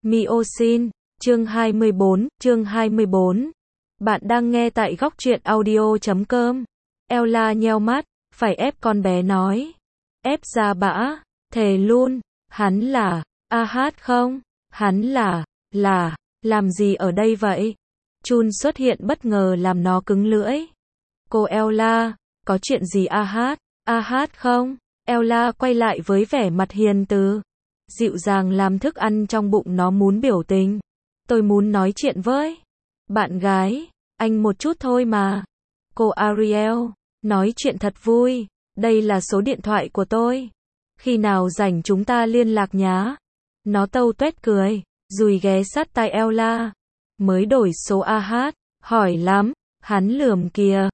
Miosin, chương 24. Bạn đang nghe tại góc truyện audio.com. Ella nheo mắt, phải ép con bé nói. Ép ra bã, thề luôn, hắn là, hát không? Hắn là, làm gì ở đây vậy? Chun xuất hiện bất ngờ làm nó cứng lưỡi. Cô Ella, có chuyện gì hát không? Ella quay lại với vẻ mặt hiền từ. Dịu dàng làm thức ăn trong bụng nó muốn biểu tình. Tôi muốn nói chuyện với bạn gái, anh một chút thôi mà. Cô Ariel, nói chuyện thật vui, đây là số điện thoại của tôi. Khi nào rảnh chúng ta liên lạc nhá. Nó tâu tuét cười, dùi ghé sát tai Ella. Mới đổi số hát, hỏi lắm, hắn lườm kìa,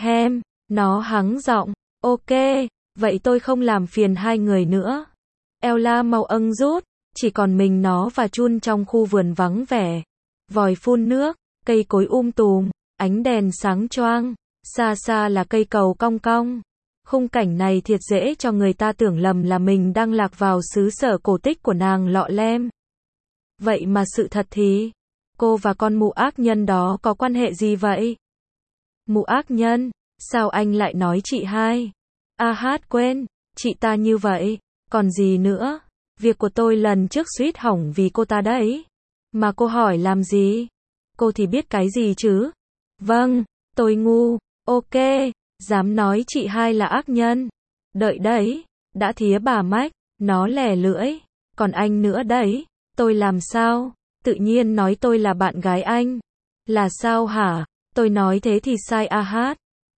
nó hắng giọng, ok, vậy tôi không làm phiền hai người nữa. Ella mau âng rút, chỉ còn mình nó và Chun trong khu vườn vắng vẻ. Vòi phun nước, cây cối tùm, ánh đèn sáng choang, xa xa là cây cầu cong cong. Khung cảnh này thiệt dễ cho người ta tưởng lầm là mình đang lạc vào xứ sở cổ tích của nàng Lọ Lem. Vậy mà sự thật thì, cô và con mụ ác nhân đó có quan hệ gì vậy? Mụ ác nhân, sao anh lại nói chị hai? Hát quên, chị ta như vậy. Còn gì nữa, việc của tôi lần trước suýt hỏng vì cô ta đấy. Mà cô hỏi làm gì? Cô thì biết cái gì chứ? Vâng, tôi ngu, ok, dám nói chị hai là ác nhân. Đợi đấy, đã thía bà mách, nó lè lưỡi. Còn anh nữa đấy, tôi làm sao? Tự nhiên nói tôi là bạn gái anh. Là sao hả? Tôi nói thế thì sai hát.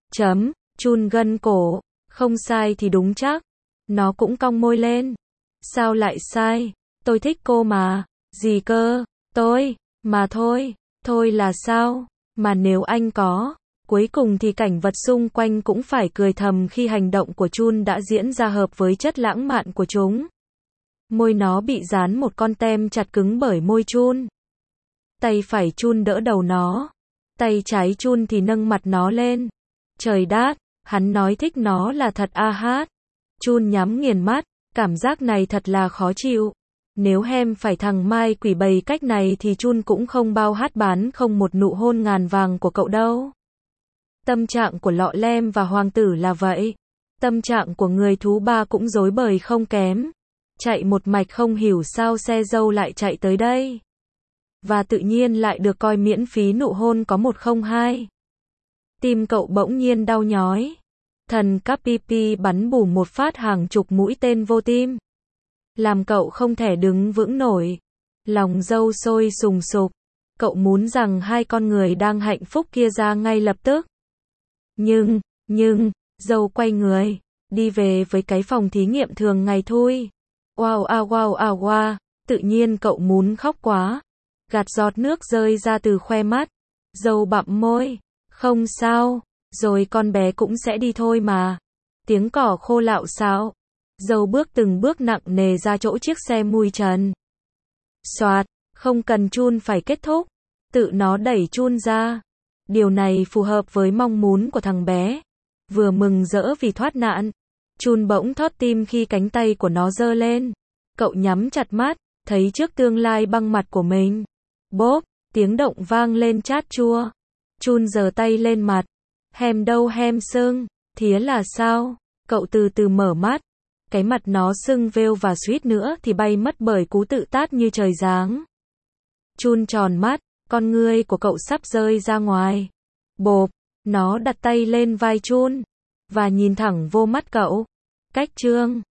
Chun gân cổ, không sai thì đúng chắc. Nó cũng cong môi lên. Sao lại sai? Tôi thích cô mà. Gì cơ? Tôi, mà thôi là sao? Mà nếu anh có. Cuối cùng thì cảnh vật xung quanh cũng phải cười thầm khi hành động của Chun đã diễn ra hợp với chất lãng mạn của chúng. Môi nó bị dán một con tem chặt cứng bởi môi Chun. Tay phải Chun đỡ đầu nó. Tay trái Chun thì nâng mặt nó lên. Trời đát, hắn nói thích nó là thật hát. Chun nhắm nghiền mắt, cảm giác này thật là khó chịu. Nếu phải thằng Mai quỷ bày cách này thì Chun cũng không bao hát bán không một nụ hôn ngàn vàng của cậu đâu. Tâm trạng của Lọ Lem và Hoàng tử là vậy. Tâm trạng của người thú ba cũng rối bời không kém. Chạy một mạch không hiểu sao xe dâu lại chạy tới đây. Và tự nhiên lại được coi miễn phí nụ hôn có 102. Tim cậu bỗng nhiên đau nhói. Thần Capipi bắn bù một phát hàng chục mũi tên vô tim. Làm cậu không thể đứng vững nổi. Lòng dâu sôi sùng sục. Cậu muốn rằng hai con người đang hạnh phúc kia ra ngay lập tức. Nhưng, dâu quay người. Đi về với cái phòng thí nghiệm thường ngày thôi. Wow. Tự nhiên cậu muốn khóc quá. Gạt giọt nước rơi ra từ khoe mắt. Dâu bặm môi. Không sao. Rồi con bé cũng sẽ đi thôi mà. Tiếng cỏ khô lạo xạo. Dâu bước từng bước nặng nề ra chỗ chiếc xe mui trần. Soạt, không cần Chun phải kết thúc. Tự nó đẩy Chun ra. Điều này phù hợp với mong muốn của thằng bé. Vừa mừng rỡ vì thoát nạn. Chun bỗng thót tim khi cánh tay của nó giơ lên. Cậu nhắm chặt mắt, thấy trước tương lai băng mặt của mình. Bốp, tiếng động vang lên chát chua. Chun giơ tay lên mặt. Đâu sưng, thía là sao? Cậu từ từ mở mắt. Cái mặt nó sưng vêu và suýt nữa thì bay mất bởi cú tự tát như trời giáng. Chun tròn mắt, con ngươi của cậu sắp rơi ra ngoài. Bộp, nó đặt tay lên vai Chun và nhìn thẳng vô mắt cậu. Cách trương.